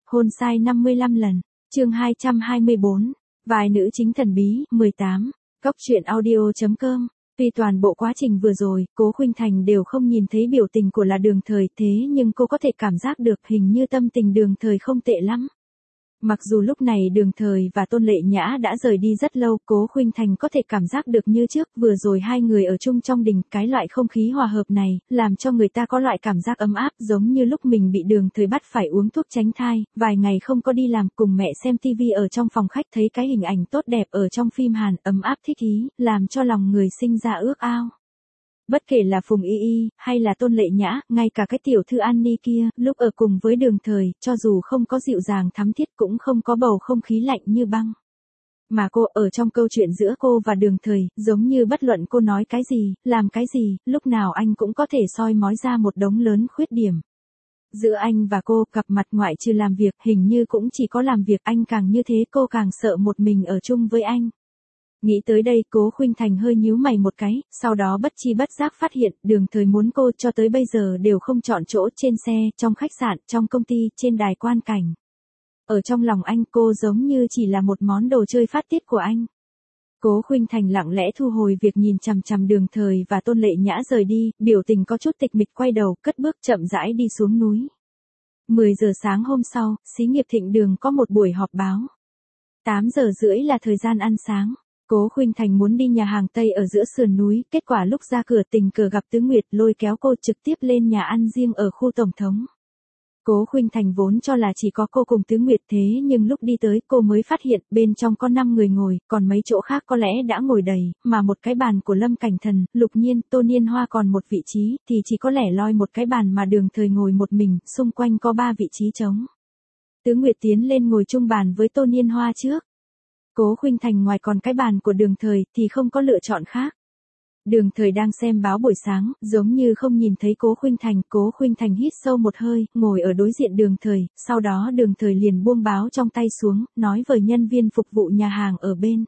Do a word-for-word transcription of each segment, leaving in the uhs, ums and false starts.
Hôn sai năm mươi lăm lần. Chương hai trăm hai mươi bốn. Vài nữ chính thần bí. mười tám. Cóc truyện audio chấm com. Tuy toàn bộ quá trình vừa rồi, Cố Khuynh Thành đều không nhìn thấy biểu tình của là Đường Thời, thế nhưng cô có thể cảm giác được hình như tâm tình Đường Thời không tệ lắm. Mặc dù lúc này Đường Thời và Tôn Lệ Nhã đã rời đi rất lâu, Cố Khuynh Thành có thể cảm giác được như trước, vừa rồi hai người ở chung trong đình, cái loại không khí hòa hợp này, làm cho người ta có loại cảm giác ấm áp giống như lúc mình bị Đường Thời bắt phải uống thuốc tránh thai, vài ngày không có đi làm, cùng mẹ xem tivi ở trong phòng khách thấy cái hình ảnh tốt đẹp ở trong phim Hàn, ấm áp thích ý, làm cho lòng người sinh ra ước ao. Bất kể là Phùng Y Y, hay là Tôn Lệ Nhã, ngay cả cái tiểu thư An Ni kia, lúc ở cùng với Đường Thời, cho dù không có dịu dàng thắm thiết cũng không có bầu không khí lạnh như băng. Mà cô ở trong câu chuyện giữa cô và Đường Thời, giống như bất luận cô nói cái gì, làm cái gì, lúc nào anh cũng có thể soi mói ra một đống lớn khuyết điểm. Giữa anh và cô, cặp mặt ngoại trừ làm việc, hình như cũng chỉ có làm việc, anh càng như thế cô càng sợ một mình ở chung với anh. Nghĩ tới đây, Cố Khuynh Thành hơi nhíu mày một cái, sau đó bất chi bất giác phát hiện, Đường Thời muốn cô cho tới bây giờ đều không chọn chỗ trên xe, trong khách sạn, trong công ty, trên đài quan cảnh. Ở trong lòng anh cô giống như chỉ là một món đồ chơi phát tiết của anh. Cố Khuynh Thành lặng lẽ thu hồi việc nhìn chằm chằm Đường Thời và Tôn Lệ Nhã rời đi, biểu tình có chút tịch mịch quay đầu, cất bước chậm rãi đi xuống núi. mười giờ sáng hôm sau, xí nghiệp Thịnh Đường có một buổi họp báo. tám giờ rưỡi là thời gian ăn sáng. Cố Khuynh Thành muốn đi nhà hàng Tây ở giữa sườn núi, kết quả lúc ra cửa tình cờ gặp Tứ Nguyệt lôi kéo cô trực tiếp lên nhà ăn riêng ở khu Tổng thống. Cố Khuynh Thành vốn cho là chỉ có cô cùng Tứ Nguyệt thế nhưng lúc đi tới cô mới phát hiện bên trong có năm người ngồi, còn mấy chỗ khác có lẽ đã ngồi đầy, mà một cái bàn của Lâm Cảnh Thần, Lục Nhiên, Tô Niên Hoa còn một vị trí, thì chỉ có lẻ loi một cái bàn mà Đường Thời ngồi một mình, xung quanh có ba vị trí trống. Tứ Nguyệt tiến lên ngồi chung bàn với Tô Niên Hoa trước. Cố Khuynh Thành ngoài còn cái bàn của Đường Thời thì không có lựa chọn khác. Đường Thời đang xem báo buổi sáng, giống như không nhìn thấy Cố Khuynh Thành, Cố Khuynh Thành hít sâu một hơi, ngồi ở đối diện Đường Thời, sau đó Đường Thời liền buông báo trong tay xuống, nói với nhân viên phục vụ nhà hàng ở bên.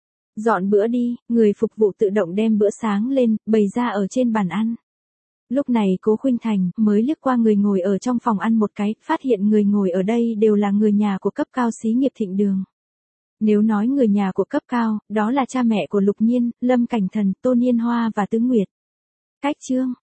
Dọn bữa đi, người phục vụ tự động đem bữa sáng lên, bày ra ở trên bàn ăn. Lúc này Cố Khuynh Thành mới liếc qua người ngồi ở trong phòng ăn một cái, phát hiện người ngồi ở đây đều là người nhà của cấp cao xí nghiệp Thịnh Đường. Nếu nói người nhà của cấp cao, đó là cha mẹ của Lục Nhiên, Lâm Cảnh Thần, Tô Niên Hoa và Tứ Nguyệt. Cách chương,